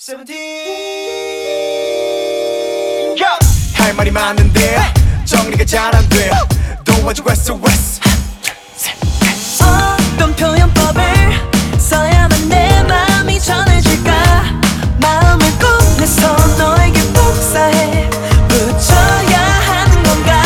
할 말이 많은데 정리가 잘 안 돼. 도와줘 SOS. 어떤 표현법을 써야만 내 맘이 전해질까. 마음을 꺼내서 너에게 복사해 붙여야 하는 건가.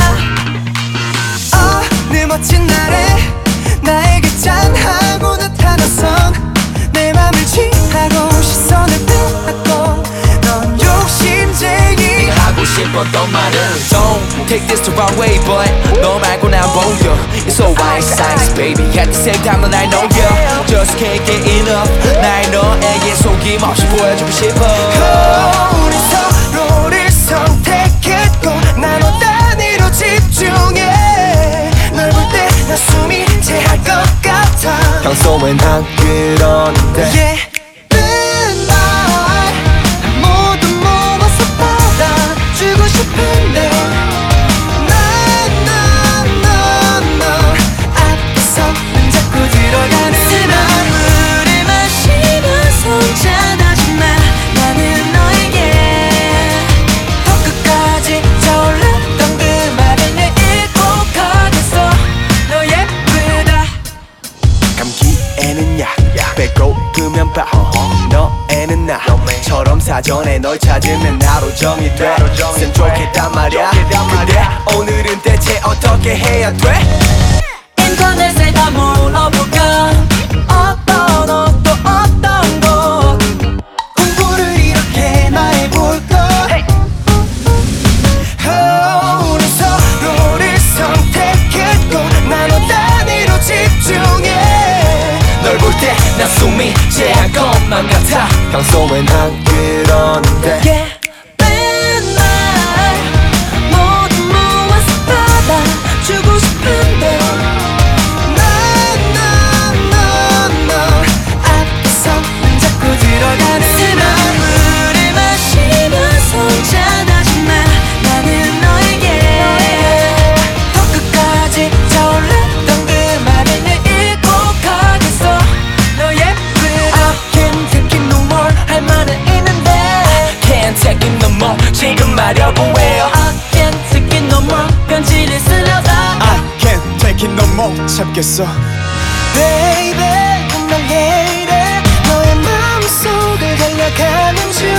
어느 멋진 날에 나에게 짠하고 나타나선 내 맘을 취하고 시선을 빼앗고 넌 욕심쟁이. 하고 싶었던 말은 Don't take this the wrong way but 너 말고 난 보여. It's alright size baby at the same time 넌 I know you just can't get enough. 날 너에게 속임없이 보여주고 싶어. 우리 서로를 선택했고 나눠 단위로 집중해. 널 볼 때 나 숨이 채할 것 같아. 평소엔 난 그러는데 예쁜 말 모두 모아서 받아주고 싶은데 너 앞에서는 자꾸 들어가는 맘을 마시면서 혼자나지 마. 나는 너에게 더 끝까지 저올랐던 그 말을 내 읽고 가겠어. 너 예쁘다. 감기에는 약 배고프면 밥 너에는 나처럼 사전에 널 찾으면 하루 종일 돼. 쌤 좋겠단 말이야. 근데 오늘은 대체 어떻게 해야 돼? 인터넷에 다 물어볼까. 어떤 옷도 어떤 곳 공부를 이렇게 나 해볼까. 우리 서로를 선택했고 나눠 단위로 집중해. 널 볼 때 나 숨이 채할 것만 같아. 평소엔 난 그러는데 예쁜 말 모두 모아서 받아주고 싶은데 너 앞에서는 자꾸 들어가는 맘을 마시면서 혼자나지 마. 나는 너에게 더 끝까지 저올랐던 그 말을 내 읽고 가겠어. 너 예쁘다. I can't take it no more. 할 말은 있는데 Can't take it no more. 지금 말려고 해요. I can't take it no more. 편지를 쓰려다 I can't take it no more. 참겠어. Baby 난 왜 이래. 너의 마음속을 달려가는 중